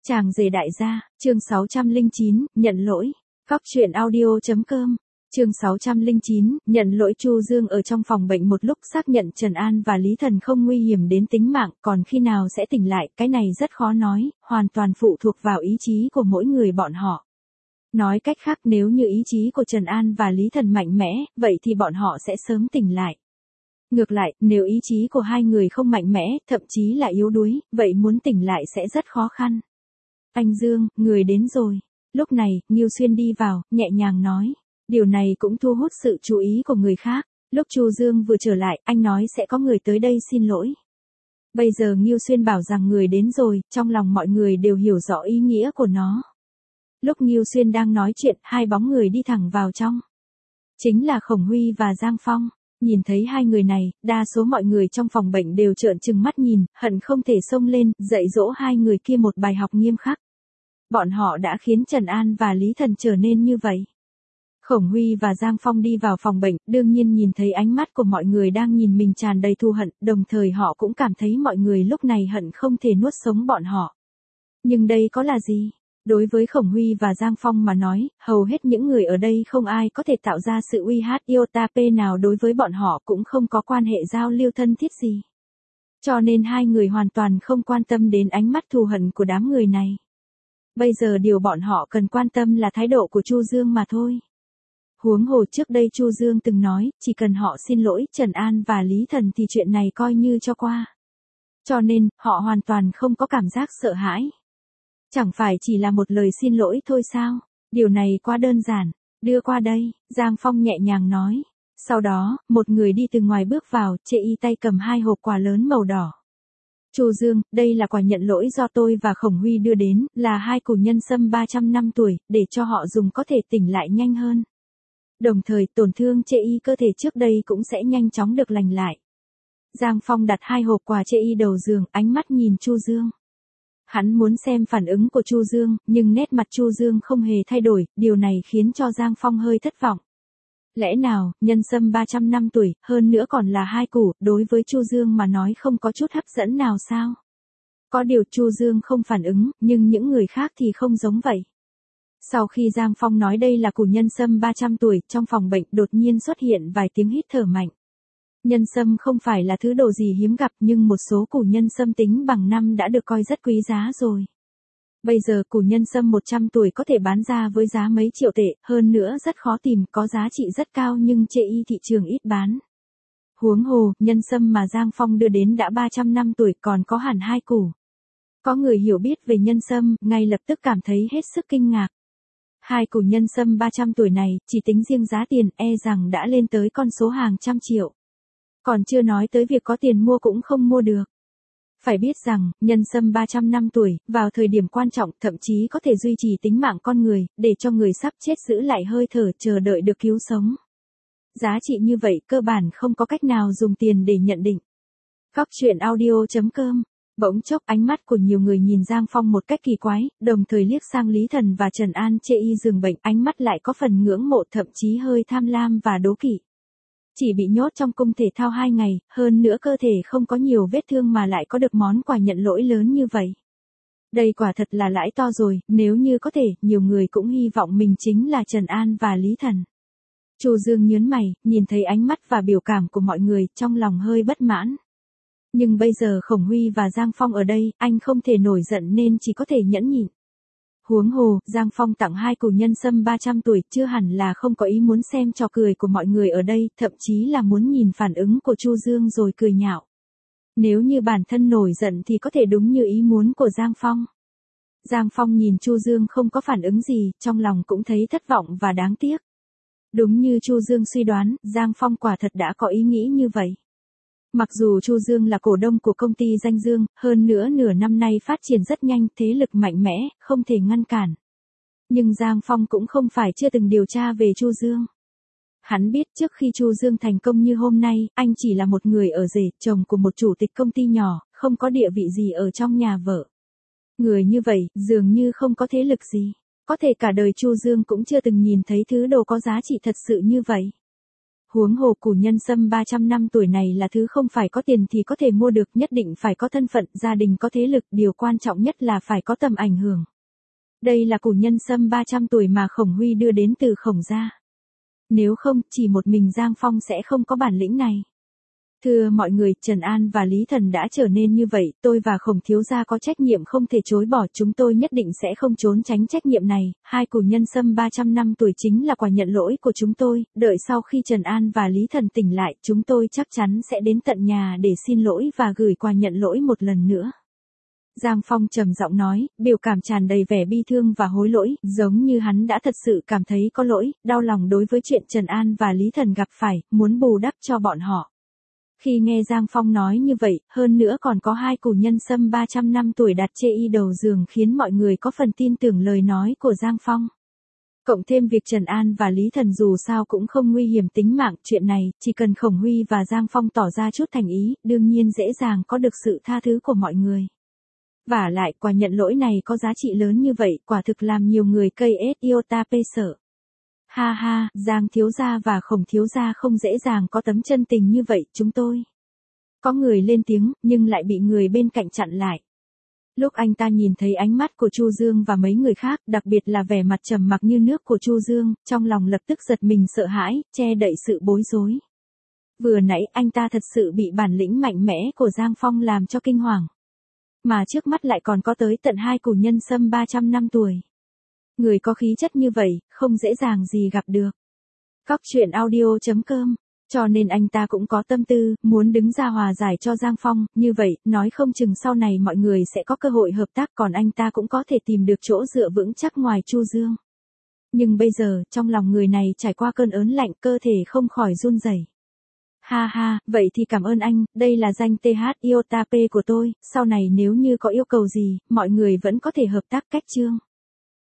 Chàng rể đại gia, chương 609, nhận lỗi. Góc truyện audio.com. Chương 609, nhận lỗi. Chu Dương ở trong phòng bệnh một lúc xác nhận Trần An và Lý Thần không nguy hiểm đến tính mạng, còn khi nào sẽ tỉnh lại, cái này rất khó nói, hoàn toàn phụ thuộc vào ý chí của mỗi người bọn họ. Nói cách khác, nếu như ý chí của Trần An và Lý Thần mạnh mẽ, vậy thì bọn họ sẽ sớm tỉnh lại. Ngược lại, nếu ý chí của hai người không mạnh mẽ, thậm chí là yếu đuối, vậy muốn tỉnh lại sẽ rất khó khăn. Anh Dương, người đến rồi. Lúc này, Ngưu Xuyên đi vào, nhẹ nhàng nói. Điều này cũng thu hút sự chú ý của người khác. Lúc Chu Dương vừa trở lại, anh nói sẽ có người tới đây xin lỗi. Bây giờ Ngưu Xuyên bảo rằng người đến rồi, trong lòng mọi người đều hiểu rõ ý nghĩa của nó. Lúc Ngưu Xuyên đang nói chuyện, hai bóng người đi thẳng vào trong. Chính là Khổng Huy và Giang Phong. Nhìn thấy hai người này, đa số mọi người trong phòng bệnh đều trợn trừng mắt nhìn, hận không thể xông lên, dạy dỗ hai người kia một bài học nghiêm khắc. Bọn họ đã khiến Trần An và Lý Thần trở nên như vậy. Khổng Huy và Giang Phong đi vào phòng bệnh, đương nhiên nhìn thấy ánh mắt của mọi người đang nhìn mình tràn đầy thù hận, đồng thời họ cũng cảm thấy mọi người lúc này hận không thể nuốt sống bọn họ. Nhưng đây có là gì? Đối với Khổng Huy và Giang Phong mà nói, hầu hết những người ở đây không ai có thể tạo ra sự uy hiếp iota p nào đối với bọn họ, cũng không có quan hệ giao lưu thân thiết gì. Cho nên hai người hoàn toàn không quan tâm đến ánh mắt thù hận của đám người này. Bây giờ điều bọn họ cần quan tâm là thái độ của Chu Dương mà thôi. Huống hồ trước đây Chu Dương từng nói, chỉ cần họ xin lỗi Trần An và Lý Thần thì chuyện này coi như cho qua. Cho nên, họ hoàn toàn không có cảm giác sợ hãi. Chẳng phải chỉ là một lời xin lỗi thôi sao? Điều này quá đơn giản. Đưa qua đây, Giang Phong nhẹ nhàng nói. Sau đó, một người đi từ ngoài bước vào, chê y tay cầm hai hộp quà lớn màu đỏ. Chu Dương, đây là quà nhận lỗi do tôi và Khổng Huy đưa đến, là hai củ nhân sâm 300 năm tuổi, để cho họ dùng có thể tỉnh lại nhanh hơn. Đồng thời, tổn thương chê y cơ thể trước đây cũng sẽ nhanh chóng được lành lại. Giang Phong đặt hai hộp quà chê y đầu giường, ánh mắt nhìn Chu Dương. Hắn muốn xem phản ứng của Chu Dương, nhưng nét mặt Chu Dương không hề thay đổi, điều này khiến cho Giang Phong hơi thất vọng. Lẽ nào, nhân sâm 300 năm tuổi, hơn nữa còn là hai củ, đối với Chu Dương mà nói không có chút hấp dẫn nào sao? Có điều Chu Dương không phản ứng, nhưng những người khác thì không giống vậy. Sau khi Giang Phong nói đây là củ nhân sâm 300 tuổi, trong phòng bệnh đột nhiên xuất hiện vài tiếng hít thở mạnh. Nhân sâm không phải là thứ đồ gì hiếm gặp, nhưng một số củ nhân sâm tính bằng năm đã được coi rất quý giá rồi. Bây giờ củ nhân sâm 100 tuổi có thể bán ra với giá mấy triệu tệ, hơn nữa rất khó tìm, có giá trị rất cao nhưng chê y thị trường ít bán. Huống hồ, nhân sâm mà Giang Phong đưa đến đã 300 năm tuổi, còn có hẳn hai củ. Có người hiểu biết về nhân sâm, ngay lập tức cảm thấy hết sức kinh ngạc. Hai củ nhân sâm 300 tuổi này, chỉ tính riêng giá tiền, rằng đã lên tới con số hàng trăm triệu. Còn chưa nói tới việc có tiền mua cũng không mua được. Phải biết rằng, nhân sâm 300 năm tuổi, vào thời điểm quan trọng, thậm chí có thể duy trì tính mạng con người, để cho người sắp chết giữ lại hơi thở, chờ đợi được cứu sống. Giá trị như vậy, cơ bản không có cách nào dùng tiền để nhận định. Góc truyện audio.com. Bỗng chốc ánh mắt của nhiều người nhìn Giang Phong một cách kỳ quái, đồng thời liếc sang Lý Thần và Trần An chê y giường bệnh, ánh mắt lại có phần ngưỡng mộ, thậm chí hơi tham lam và đố kỵ. Chỉ bị nhốt trong cung thể thao 2 ngày, hơn nữa cơ thể không có nhiều vết thương mà lại có được món quà nhận lỗi lớn như vậy. Đây quả thật là lãi to rồi, nếu như có thể, nhiều người cũng hy vọng mình chính là Trần An và Lý Thần. Chu Dương nhớn mày, nhìn thấy ánh mắt và biểu cảm của mọi người, trong lòng hơi bất mãn. Nhưng bây giờ Khổng Huy và Giang Phong ở đây, anh không thể nổi giận nên chỉ có thể nhẫn nhịn. Huống hồ, Giang Phong tặng hai củ nhân sâm 300 tuổi, chưa hẳn là không có ý muốn xem trò cười của mọi người ở đây, thậm chí là muốn nhìn phản ứng của Chu Dương rồi cười nhạo. Nếu như bản thân nổi giận thì có thể đúng như ý muốn của Giang Phong. Giang Phong nhìn Chu Dương không có phản ứng gì, trong lòng cũng thấy thất vọng và đáng tiếc. Đúng như Chu Dương suy đoán, Giang Phong quả thật đã có ý nghĩ như vậy. Mặc dù Chu Dương là cổ đông của công ty Danh Dương, hơn nữa nửa năm nay phát triển rất nhanh, thế lực mạnh mẽ, không thể ngăn cản. Nhưng Giang Phong cũng không phải chưa từng điều tra về Chu Dương. Hắn biết trước khi Chu Dương thành công như hôm nay, anh chỉ là một người ở rể, chồng của một chủ tịch công ty nhỏ, không có địa vị gì ở trong nhà vợ. Người như vậy, dường như không có thế lực gì. Có thể cả đời Chu Dương cũng chưa từng nhìn thấy thứ đồ có giá trị thật sự như vậy. Huống hồ củ nhân sâm 300 năm tuổi này là thứ không phải có tiền thì có thể mua được, nhất định phải có thân phận, gia đình có thế lực, điều quan trọng nhất là phải có tầm ảnh hưởng. Đây là củ nhân sâm 300 tuổi mà Khổng Huy đưa đến từ Khổng gia. Nếu không, chỉ một mình Giang Phong sẽ không có bản lĩnh này. Thưa mọi người, Trần An và Lý Thần đã trở nên như vậy, tôi và Khổng thiếu gia có trách nhiệm không thể chối bỏ, chúng tôi nhất định sẽ không trốn tránh trách nhiệm này. Hai củ nhân sâm 300 năm tuổi chính là quà nhận lỗi của chúng tôi, đợi sau khi Trần An và Lý Thần tỉnh lại, chúng tôi chắc chắn sẽ đến tận nhà để xin lỗi và gửi quà nhận lỗi một lần nữa. Giang Phong trầm giọng nói, biểu cảm tràn đầy vẻ bi thương và hối lỗi, giống như hắn đã thật sự cảm thấy có lỗi, đau lòng đối với chuyện Trần An và Lý Thần gặp phải, muốn bù đắp cho bọn họ. Khi nghe Giang Phong nói như vậy, hơn nữa còn có hai củ nhân sâm 300 năm tuổi đặt chê y đầu giường khiến mọi người có phần tin tưởng lời nói của Giang Phong. Cộng thêm việc Trần An và Lý Thần dù sao cũng không nguy hiểm tính mạng, chuyện này, chỉ cần Khổng Huy và Giang Phong tỏ ra chút thành ý, đương nhiên dễ dàng có được sự tha thứ của mọi người. Vả lại, quà nhận lỗi này có giá trị lớn như vậy, quả thực làm nhiều người cây ết iota pê sợ. Ha ha, Giang thiếu gia và Khổng thiếu gia không dễ dàng có tấm chân tình như vậy, chúng tôi. Có người lên tiếng, nhưng lại bị người bên cạnh chặn lại. Lúc anh ta nhìn thấy ánh mắt của Chu Dương và mấy người khác, đặc biệt là vẻ mặt trầm mặc như nước của Chu Dương, trong lòng lập tức giật mình sợ hãi, che đậy sự bối rối. Vừa nãy anh ta thật sự bị bản lĩnh mạnh mẽ của Giang Phong làm cho kinh hoàng. Mà trước mắt lại còn có tới tận hai củ nhân sâm 300 năm tuổi. Người có khí chất như vậy, không dễ dàng gì gặp được. Cóc truyện audio.com. Cho nên anh ta cũng có tâm tư, muốn đứng ra hòa giải cho Giang Phong, như vậy, nói không chừng sau này mọi người sẽ có cơ hội hợp tác, còn anh ta cũng có thể tìm được chỗ dựa vững chắc ngoài Chu Dương. Nhưng bây giờ, trong lòng người này trải qua cơn ớn lạnh, cơ thể không khỏi run rẩy. Ha ha, vậy thì cảm ơn anh, đây là danh TH IOTA P của tôi, sau này nếu như có yêu cầu gì, mọi người vẫn có thể hợp tác cách chương.